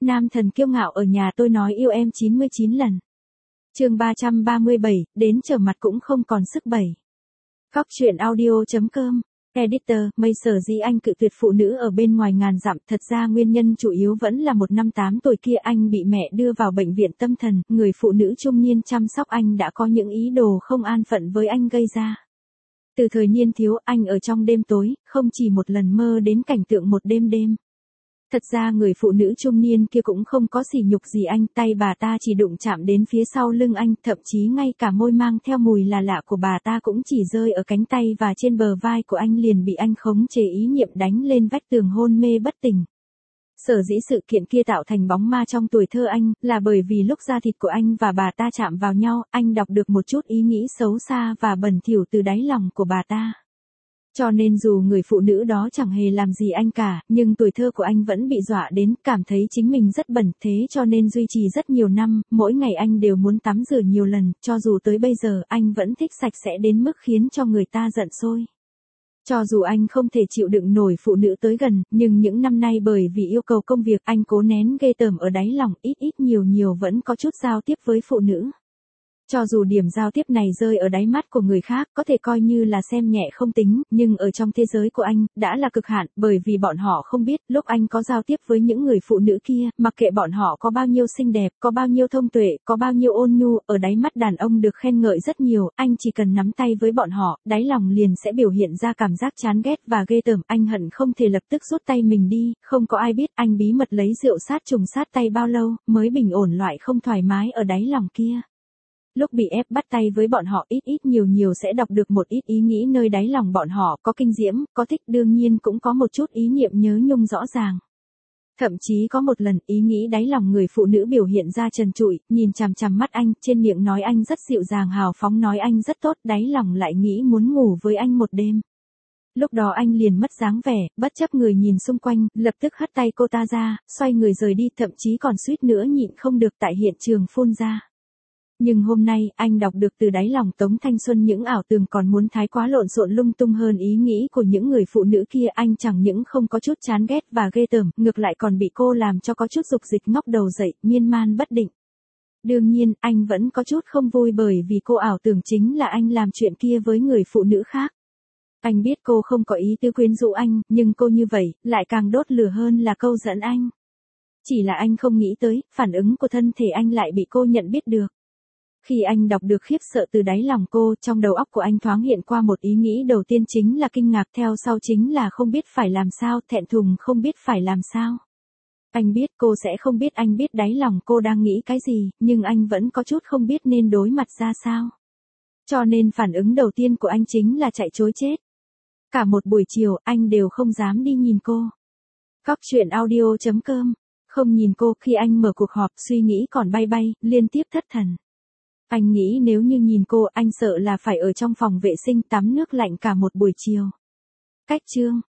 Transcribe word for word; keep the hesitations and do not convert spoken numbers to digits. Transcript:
Nam thần kiêu ngạo ở nhà tôi nói yêu em chín mươi chín lần. Chương ba trăm ba mươi bảy, đến trở mặt cũng không còn sức bảy. Góc truyện audio.com. Editor, mây sở dĩ anh cự tuyệt phụ nữ ở bên ngoài ngàn dặm, thật ra nguyên nhân chủ yếu vẫn là một năm tám tuổi kia anh bị mẹ đưa vào bệnh viện tâm thần, người phụ nữ trung niên chăm sóc anh đã có những ý đồ không an phận với anh gây ra. Từ thời niên thiếu, anh ở trong đêm tối, không chỉ một lần mơ đến cảnh tượng một đêm đêm. Thật ra người phụ nữ trung niên kia cũng không có sỉ nhục gì anh, tay bà ta chỉ đụng chạm đến phía sau lưng anh, thậm chí ngay cả môi mang theo mùi là lạ của bà ta cũng chỉ rơi ở cánh tay và trên bờ vai của anh liền bị anh khống chế ý niệm đánh lên vách tường hôn mê bất tỉnh. Sở dĩ sự kiện kia tạo thành bóng ma trong tuổi thơ anh, là bởi vì lúc da thịt của anh và bà ta chạm vào nhau, anh đọc được một chút ý nghĩ xấu xa và bẩn thỉu từ đáy lòng của bà ta. Cho nên dù người phụ nữ đó chẳng hề làm gì anh cả, nhưng tuổi thơ của anh vẫn bị dọa đến, cảm thấy chính mình rất bẩn, thế cho nên duy trì rất nhiều năm, mỗi ngày anh đều muốn tắm rửa nhiều lần, cho dù tới bây giờ anh vẫn thích sạch sẽ đến mức khiến cho người ta giận sôi. Cho dù anh không thể chịu đựng nổi phụ nữ tới gần, nhưng những năm nay bởi vì yêu cầu công việc anh cố nén ghê tởm ở đáy lòng, ít ít nhiều nhiều vẫn có chút giao tiếp với phụ nữ. Cho dù điểm giao tiếp này rơi ở đáy mắt của người khác có thể coi như là xem nhẹ không tính, nhưng ở trong thế giới của anh, đã là cực hạn, bởi vì bọn họ không biết, lúc anh có giao tiếp với những người phụ nữ kia, mặc kệ bọn họ có bao nhiêu xinh đẹp, có bao nhiêu thông tuệ, có bao nhiêu ôn nhu, ở đáy mắt đàn ông được khen ngợi rất nhiều, anh chỉ cần nắm tay với bọn họ, đáy lòng liền sẽ biểu hiện ra cảm giác chán ghét và ghê tởm, anh hận không thể lập tức rút tay mình đi, không có ai biết anh bí mật lấy rượu sát trùng sát tay bao lâu, mới bình ổn loại không thoải mái ở đáy lòng kia. Lúc bị ép bắt tay với bọn họ ít ít nhiều nhiều sẽ đọc được một ít ý nghĩ nơi đáy lòng bọn họ, có kinh diễm, có thích, đương nhiên cũng có một chút ý niệm nhớ nhung rõ ràng. Thậm chí có một lần ý nghĩ đáy lòng người phụ nữ biểu hiện ra trần trụi, nhìn chằm chằm mắt anh, trên miệng nói anh rất dịu dàng hào phóng, nói anh rất tốt, đáy lòng lại nghĩ muốn ngủ với anh một đêm. Lúc đó anh liền mất dáng vẻ, bất chấp người nhìn xung quanh, lập tức hất tay cô ta ra, xoay người rời đi, thậm chí còn suýt nữa nhịn không được tại hiện trường phun ra. Nhưng hôm nay, anh đọc được từ đáy lòng Tống Thanh Xuân những ảo tưởng còn muốn thái quá lộn xộn lung tung hơn ý nghĩ của những người phụ nữ kia, anh chẳng những không có chút chán ghét và ghê tởm, ngược lại còn bị cô làm cho có chút dục dịch ngóc đầu dậy, miên man bất định. Đương nhiên, anh vẫn có chút không vui bởi vì cô ảo tưởng chính là anh làm chuyện kia với người phụ nữ khác. Anh biết cô không có ý tư quyến rũ anh, nhưng cô như vậy, lại càng đốt lửa hơn là câu dẫn anh. Chỉ là anh không nghĩ tới, phản ứng của thân thể anh lại bị cô nhận biết được. Khi anh đọc được khiếp sợ từ đáy lòng cô, trong đầu óc của anh thoáng hiện qua một ý nghĩ, đầu tiên chính là kinh ngạc, theo sau chính là không biết phải làm sao, thẹn thùng không biết phải làm sao. Anh biết cô sẽ không biết anh biết đáy lòng cô đang nghĩ cái gì, nhưng anh vẫn có chút không biết nên đối mặt ra sao. Cho nên phản ứng đầu tiên của anh chính là chạy trối chết. Cả một buổi chiều, anh đều không dám đi nhìn cô. Góc truyện audio.com. Không nhìn cô, khi anh mở cuộc họp, suy nghĩ còn bay bay, liên tiếp thất thần. Anh nghĩ nếu như nhìn cô, anh sợ là phải ở trong phòng vệ sinh tắm nước lạnh cả một buổi chiều. Cách chương.